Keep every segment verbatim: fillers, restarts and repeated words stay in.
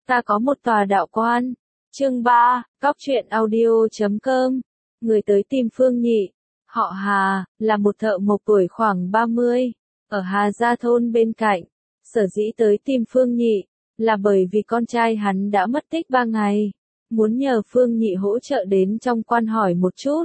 Ta có một tòa đạo quan. Chương ba, Cóc truyện audio chấm com. Người tới tìm Phương Nhị, họ Hà, là một thợ mộc tuổi khoảng ba mươi, ở Hà Gia thôn bên cạnh. Sở dĩ tới tìm Phương Nhị, là bởi vì con trai hắn đã mất tích ba ngày, muốn nhờ Phương Nhị hỗ trợ đến trong quan hỏi một chút,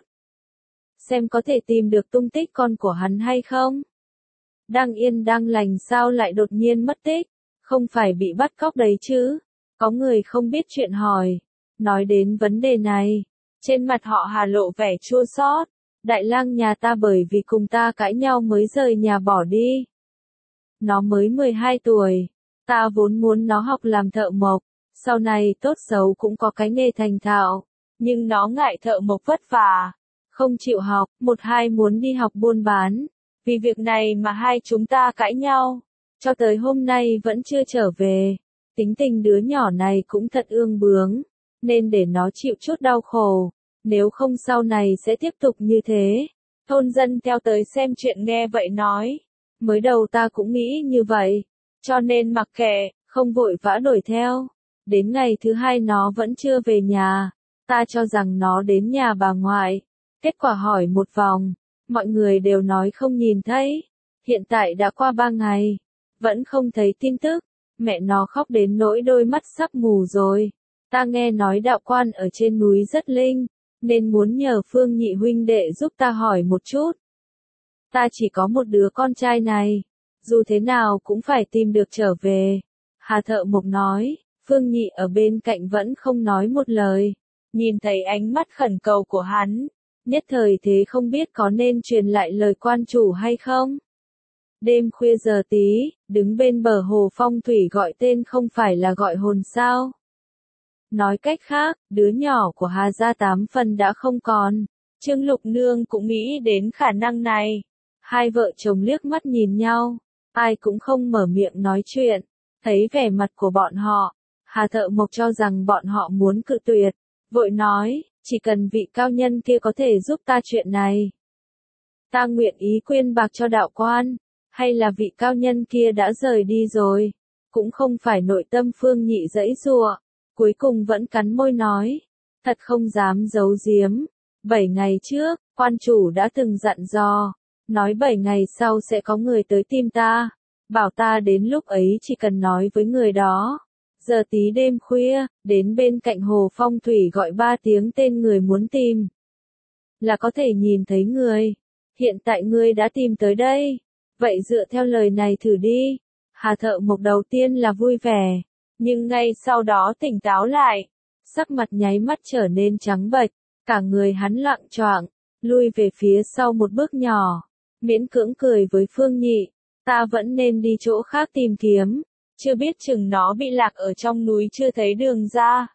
xem có thể tìm được tung tích con của hắn hay không. Đang yên đang lành sao lại đột nhiên mất tích, không phải bị bắt cóc đấy chứ. Có người không biết chuyện hỏi, nói đến vấn đề này, trên mặt họ Hà lộ vẻ chua xót. Đại lang nhà ta bởi vì cùng ta cãi nhau mới rời nhà bỏ đi. Nó mới mười hai tuổi, ta vốn muốn nó học làm thợ mộc, sau này tốt xấu cũng có cái nghề thành thạo, nhưng nó ngại thợ mộc vất vả, không chịu học, một hai muốn đi học buôn bán. Vì việc này mà hai chúng ta cãi nhau, cho tới hôm nay vẫn chưa trở về. Tính tình đứa nhỏ này cũng thật ương bướng, nên để nó chịu chút đau khổ, nếu không sau này sẽ tiếp tục như thế. Thôn dân theo tới xem chuyện nghe vậy nói, mới đầu ta cũng nghĩ như vậy, cho nên mặc kệ, không vội vã đuổi theo. Đến ngày thứ hai nó vẫn chưa về nhà, ta cho rằng nó đến nhà bà ngoại, kết quả hỏi một vòng, mọi người đều nói không nhìn thấy. Hiện tại đã qua ba ngày, vẫn không thấy tin tức. Mẹ nó khóc đến nỗi đôi mắt sắp mù rồi. Ta nghe nói đạo quan ở trên núi rất linh, nên muốn nhờ Phương Nhị huynh đệ giúp ta hỏi một chút. Ta chỉ có một đứa con trai này, dù thế nào cũng phải tìm được trở về. Hà thợ mộc nói. Phương Nhị ở bên cạnh vẫn không nói một lời, nhìn thấy ánh mắt khẩn cầu của hắn, nhất thời thế không biết có nên truyền lại lời quan chủ hay không. Đêm khuya giờ tí, đứng bên bờ hồ phong thủy gọi tên không phải là gọi hồn sao. Nói cách khác, đứa nhỏ của Hà Gia tám phần đã không còn. Trương Lục Nương cũng nghĩ đến khả năng này. Hai vợ chồng liếc mắt nhìn nhau, ai cũng không mở miệng nói chuyện. Thấy vẻ mặt của bọn họ, Hà thợ mộc cho rằng bọn họ muốn cự tuyệt, vội nói, chỉ cần vị cao nhân kia có thể giúp ta chuyện này, ta nguyện ý quyên bạc cho đạo quan. Hay là vị cao nhân kia đã rời đi rồi, cũng không phải nội tâm Phương Nhị giãy giụa, cuối cùng vẫn cắn môi nói, thật không dám giấu giếm, bảy ngày trước, quan chủ đã từng dặn dò, nói bảy ngày sau sẽ có người tới tìm ta, bảo ta đến lúc ấy chỉ cần nói với người đó. Giờ tí đêm khuya, đến bên cạnh hồ phong thủy gọi ba tiếng tên người muốn tìm, là có thể nhìn thấy người. Hiện tại ngươi đã tìm tới đây. Vậy dựa theo lời này thử đi. Hà thợ mộc đầu tiên là vui vẻ, nhưng ngay sau đó tỉnh táo lại, sắc mặt nháy mắt trở nên trắng bệch, cả người hắn loạng choạng, lui về phía sau một bước nhỏ, miễn cưỡng cười với Phương Nhị, ta vẫn nên đi chỗ khác tìm kiếm, chưa biết chừng nó bị lạc ở trong núi chưa thấy đường ra.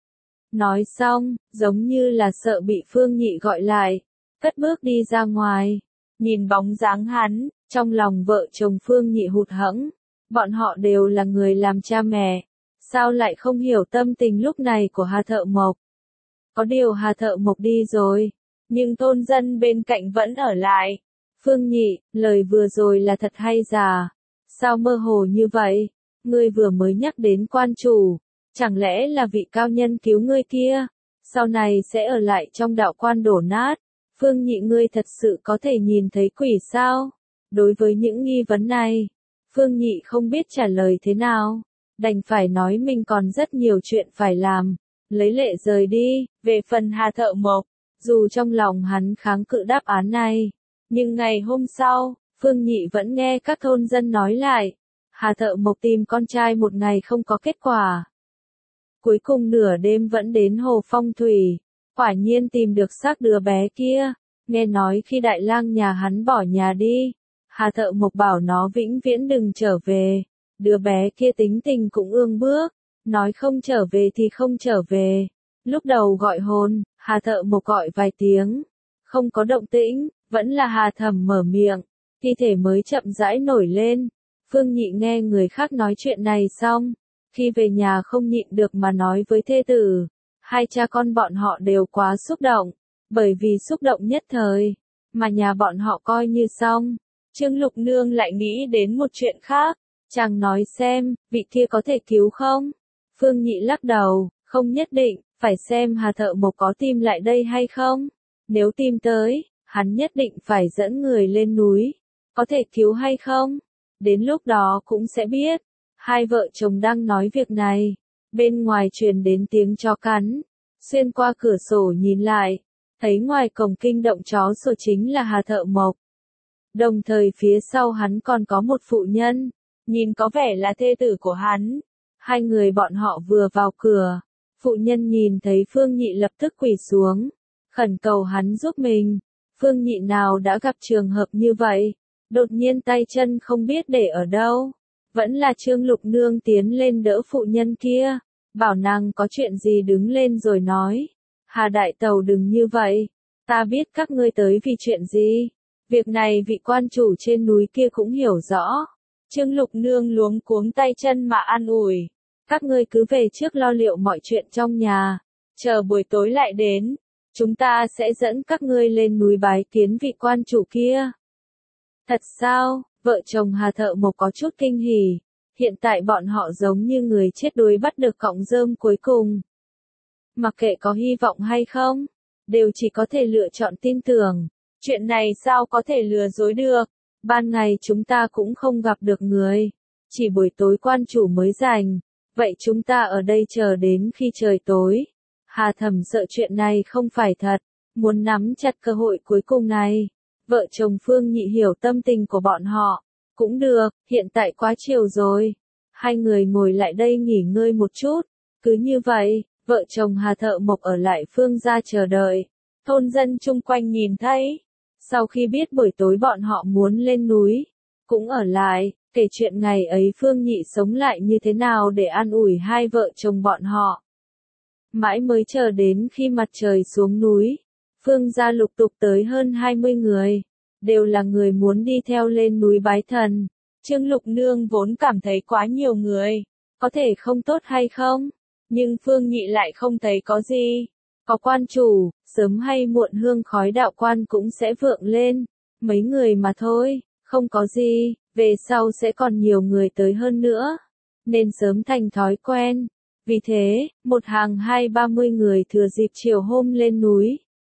Nói xong, giống như là sợ bị Phương Nhị gọi lại, cất bước đi ra ngoài, nhìn bóng dáng hắn. Trong lòng vợ chồng Phương Nhị hụt hẫng, bọn họ đều là người làm cha mẹ, sao lại không hiểu tâm tình lúc này của Hà thợ mộc. Có điều Hà thợ mộc đi rồi, nhưng thôn dân bên cạnh vẫn ở lại. Phương Nhị, lời vừa rồi là thật hay giả? Sao mơ hồ như vậy? Ngươi vừa mới nhắc đến quan chủ, chẳng lẽ là vị cao nhân cứu ngươi kia, sau này sẽ ở lại trong đạo quan đổ nát? Phương Nhị, ngươi thật sự có thể nhìn thấy quỷ sao? Đối với những nghi vấn này, Phương Nhị không biết trả lời thế nào, đành phải nói mình còn rất nhiều chuyện phải làm, lấy lệ rời đi. Về phần Hà thợ mộc, dù trong lòng hắn kháng cự đáp án này, nhưng ngày hôm sau, Phương Nhị vẫn nghe các thôn dân nói lại, Hà thợ mộc tìm con trai một ngày không có kết quả. Cuối cùng nửa đêm vẫn đến hồ phong thủy, quả nhiên tìm được xác đứa bé kia, nghe nói khi đại lang nhà hắn bỏ nhà đi, Hà thợ mộc bảo nó vĩnh viễn đừng trở về. Đứa bé kia tính tình cũng ương bước, nói không trở về thì không trở về. Lúc đầu gọi hồn, Hà thợ mộc gọi vài tiếng, không có động tĩnh, vẫn là Hà thẩm mở miệng, thi thể mới chậm rãi nổi lên. Phương Nhị nghe người khác nói chuyện này xong, khi về nhà không nhịn được mà nói với thê tử, hai cha con bọn họ đều quá xúc động, bởi vì xúc động nhất thời, mà nhà bọn họ coi như xong. Trương Lục Nương lại nghĩ đến một chuyện khác, chàng nói xem, vị kia có thể cứu không? Phương Nhị lắc đầu, không nhất định, phải xem Hà Thợ Mộc có tìm lại đây hay không. Nếu tìm tới, hắn nhất định phải dẫn người lên núi. Có thể cứu hay không? Đến lúc đó cũng sẽ biết. Hai vợ chồng đang nói việc này. Bên ngoài truyền đến tiếng chó cắn. Xuyên qua cửa sổ nhìn lại. Thấy ngoài cổng kinh động chó sủa chính là Hà Thợ Mộc. Đồng thời phía sau hắn còn có một phụ nhân. Nhìn có vẻ là thê tử của hắn. Hai người bọn họ vừa vào cửa. Phụ nhân nhìn thấy Phương Nhị lập tức quỳ xuống. Khẩn cầu hắn giúp mình. Phương Nhị nào đã gặp trường hợp như vậy. Đột nhiên tay chân không biết để ở đâu. Vẫn là Trương Lục Nương tiến lên đỡ phụ nhân kia. Bảo nàng có chuyện gì đứng lên rồi nói. Hà Đại Tẩu đừng như vậy. Ta biết các ngươi tới vì chuyện gì. Việc này vị quan chủ trên núi kia cũng hiểu rõ. Trương Lục Nương luống cuống tay chân mà an ủi. Các ngươi cứ về trước lo liệu mọi chuyện trong nhà. Chờ buổi tối lại đến. Chúng ta sẽ dẫn các ngươi lên núi bái kiến vị quan chủ kia. Thật sao? Vợ chồng Hà Thợ Mộc có chút kinh hỉ. Hiện tại bọn họ giống như người chết đuối bắt được cọng rơm cuối cùng. Mặc kệ có hy vọng hay không, đều chỉ có thể lựa chọn tin tưởng. Chuyện này sao có thể lừa dối được? Ban ngày chúng ta cũng không gặp được người. Chỉ buổi tối quan chủ mới rảnh. Vậy chúng ta ở đây chờ đến khi trời tối. Hà Thẩm sợ chuyện này không phải thật. Muốn nắm chặt cơ hội cuối cùng này. Vợ chồng Phương Nhị hiểu tâm tình của bọn họ. Cũng được, hiện tại quá chiều rồi. Hai người ngồi lại đây nghỉ ngơi một chút. Cứ như vậy, vợ chồng Hà Thợ Mộc ở lại Phương gia chờ đợi. Thôn dân chung quanh nhìn thấy. Sau khi biết buổi tối bọn họ muốn lên núi, cũng ở lại, kể chuyện ngày ấy Phương Nhị sống lại như thế nào để an ủi hai vợ chồng bọn họ. Mãi mới chờ đến khi mặt trời xuống núi, Phương gia lục tục tới hơn hai mươi người, đều là người muốn đi theo lên núi bái thần. Trương Lục Nương vốn cảm thấy quá nhiều người, có thể không tốt hay không, nhưng Phương Nhị lại không thấy có gì. Có quan chủ, sớm hay muộn hương khói đạo quan cũng sẽ vượng lên, mấy người mà thôi, không có gì, về sau sẽ còn nhiều người tới hơn nữa, nên sớm thành thói quen. Vì thế, một hàng hai ba mươi người thừa dịp chiều hôm lên núi.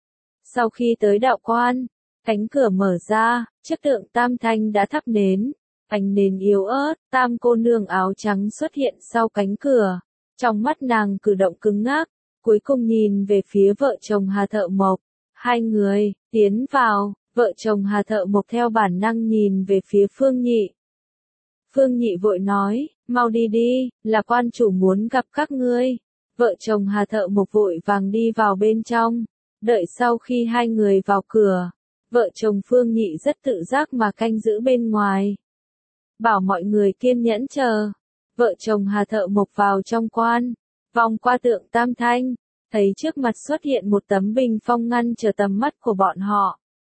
Sau khi tới đạo quan, cánh cửa mở ra, chiếc tượng Tam Thanh đã thắp nến, ánh nến yếu ớt, Tam cô nương áo trắng xuất hiện sau cánh cửa, trong mắt nàng cử động cứng ngắc. Cuối cùng nhìn về phía vợ chồng Hà Thợ Mộc. Hai người, tiến vào, vợ chồng Hà Thợ Mộc theo bản năng nhìn về phía Phương Nhị. Phương Nhị vội nói, mau đi đi, là quan chủ muốn gặp các ngươi. Vợ chồng Hà Thợ Mộc vội vàng đi vào bên trong. Đợi sau khi hai người vào cửa, vợ chồng Phương Nhị rất tự giác mà canh giữ bên ngoài. Bảo mọi người kiên nhẫn chờ. Vợ chồng Hà Thợ Mộc vào trong quan. Vòng qua tượng Tam Thanh, thấy trước mặt xuất hiện một tấm bình phong ngăn trở tầm mắt của bọn họ.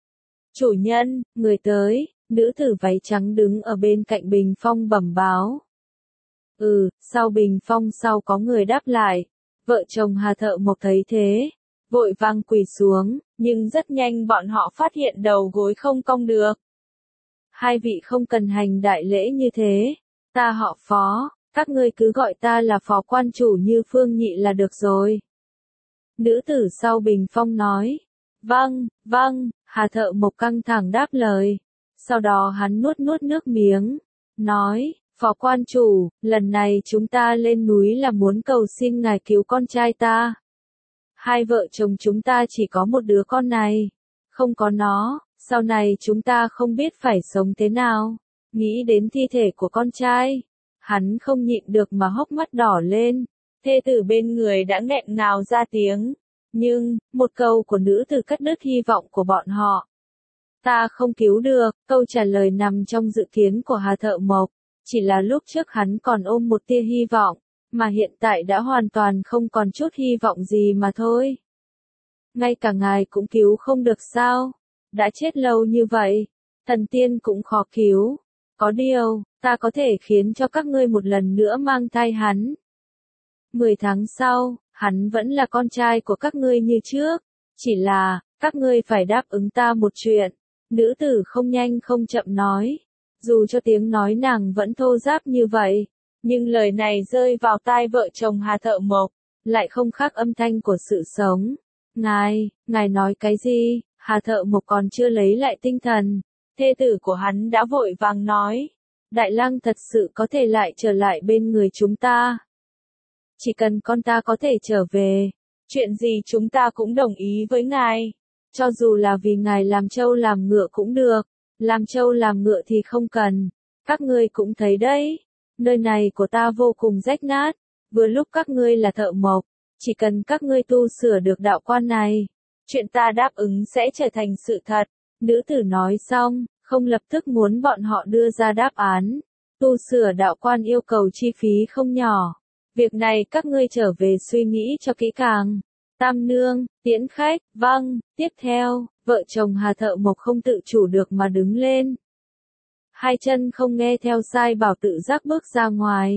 Chủ nhân, người tới, nữ tử váy trắng đứng ở bên cạnh bình phong bẩm báo. Ừ, sau bình phong sau có người đáp lại. Vợ chồng Hà Thợ Mộc thấy thế, vội vàng quỳ xuống, nhưng rất nhanh bọn họ phát hiện đầu gối không cong được. Hai vị không cần hành đại lễ như thế, ta họ Phó. Các ngươi cứ gọi ta là phó quan chủ như Phương Nhị là được rồi. Nữ tử sau bình phong nói. Vâng, vâng, Hà Thợ Mộc căng thẳng đáp lời. Sau đó hắn nuốt nuốt nước miếng. Nói, phó quan chủ, lần này chúng ta lên núi là muốn cầu xin ngài cứu con trai ta. Hai vợ chồng chúng ta chỉ có một đứa con này. Không có nó, sau này chúng ta không biết phải sống thế nào. Nghĩ đến thi thể của con trai. Hắn không nhịn được mà hốc mắt đỏ lên, thê tử bên người đã nghẹn ngào ra tiếng, nhưng, một câu của nữ tử cắt đứt hy vọng của bọn họ. Ta không cứu được, câu trả lời nằm trong dự kiến của Hà Thợ Mộc, chỉ là lúc trước hắn còn ôm một tia hy vọng, mà hiện tại đã hoàn toàn không còn chút hy vọng gì mà thôi. Ngay cả ngài cũng cứu không được sao, đã chết lâu như vậy, thần tiên cũng khó cứu. Có điều, ta có thể khiến cho các ngươi một lần nữa mang thai hắn. Mười tháng sau, hắn vẫn là con trai của các ngươi như trước. Chỉ là, các ngươi phải đáp ứng ta một chuyện. Nữ tử không nhanh không chậm nói. Dù cho tiếng nói nàng vẫn thô ráp như vậy, Nhưng lời này rơi vào tai vợ chồng Hà Thợ Mộc, lại không khác âm thanh của sự sống. Ngài, ngài nói cái gì? Hà Thợ Mộc còn chưa lấy lại tinh thần. Thê tử của hắn đã vội vàng nói. Đại Lăng thật sự có thể lại trở lại bên người chúng ta. Chỉ cần con ta có thể trở về, chuyện gì chúng ta cũng đồng ý với ngài. Cho dù là vì ngài làm trâu làm ngựa cũng được, làm trâu làm ngựa thì không cần. Các ngươi cũng thấy đấy, nơi này của ta vô cùng rách nát, vừa lúc các ngươi là thợ mộc, chỉ cần các ngươi tu sửa được đạo quan này, chuyện ta đáp ứng sẽ trở thành sự thật. Nữ tử nói xong, không lập tức muốn bọn họ đưa ra đáp án. Tu sửa đạo quan yêu cầu chi phí không nhỏ. Việc này các ngươi trở về suy nghĩ cho kỹ càng. Tam nương, tiễn khách, vâng, tiếp theo, vợ chồng Hà Thợ Mộc không tự chủ được mà đứng lên. Hai chân không nghe theo sai bảo tự giác bước ra ngoài.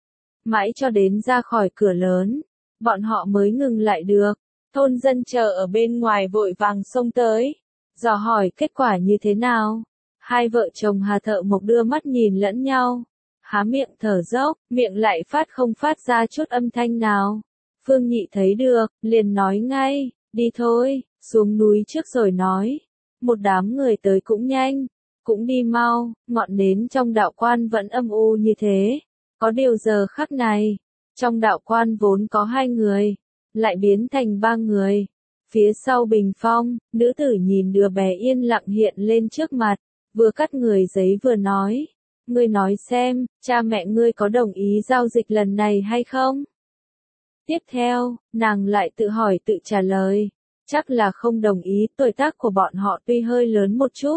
Mãi cho đến ra khỏi cửa lớn, bọn họ mới ngừng lại được. Thôn dân chờ ở bên ngoài vội vàng xông tới, dò hỏi kết quả như thế nào. Hai vợ chồng Hà Thợ Mộc đưa mắt nhìn lẫn nhau, há miệng thở dốc, miệng lại phát không phát ra chút âm thanh nào. Phương Nhị thấy được, liền nói ngay, đi thôi, xuống núi trước rồi nói. Một đám người tới cũng nhanh, cũng đi mau, ngọn nến trong đạo quan vẫn âm u như thế. Có điều giờ khắc này, trong đạo quan vốn có hai người, lại biến thành ba người. Phía sau bình phong, nữ tử nhìn đứa bé yên lặng hiện lên trước mặt, vừa cắt người giấy vừa nói. Ngươi nói xem, cha mẹ ngươi có đồng ý giao dịch lần này hay không? Tiếp theo, nàng lại tự hỏi tự trả lời. Chắc là không đồng ý, tuổi tác của bọn họ tuy hơi lớn một chút.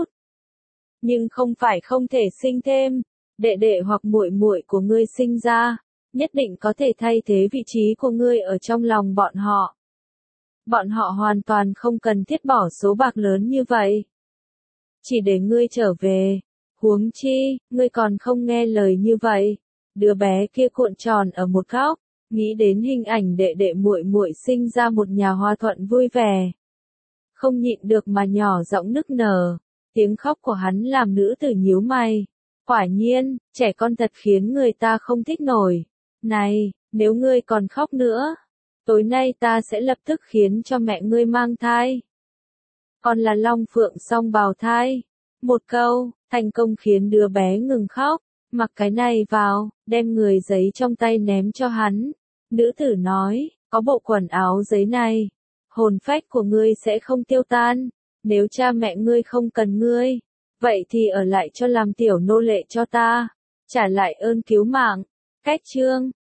Nhưng không phải không thể sinh thêm. Đệ đệ hoặc muội muội của ngươi sinh ra, nhất định có thể thay thế vị trí của ngươi ở trong lòng bọn họ. Bọn họ hoàn toàn không cần thiết bỏ số bạc lớn như vậy. Chỉ để ngươi trở về. Huống chi, ngươi còn không nghe lời như vậy. Đứa bé kia cuộn tròn ở một góc, nghĩ đến hình ảnh đệ đệ muội muội sinh ra một nhà hòa thuận vui vẻ. Không nhịn được mà nhỏ giọng nức nở, tiếng khóc của hắn làm nữ tử nhíu mày. Quả nhiên, trẻ con thật khiến người ta không thích nổi. Này, nếu ngươi còn khóc nữa, tối nay ta sẽ lập tức khiến cho mẹ ngươi mang thai. Còn là long phượng song bào thai. Một câu, thành công khiến đứa bé ngừng khóc, mặc cái này vào, đem người giấy trong tay ném cho hắn. Nữ tử nói, có bộ quần áo giấy này, hồn phách của ngươi sẽ không tiêu tan, nếu cha mẹ ngươi không cần ngươi, vậy thì ở lại cho làm tiểu nô lệ cho ta, trả lại ơn cứu mạng. Cách chương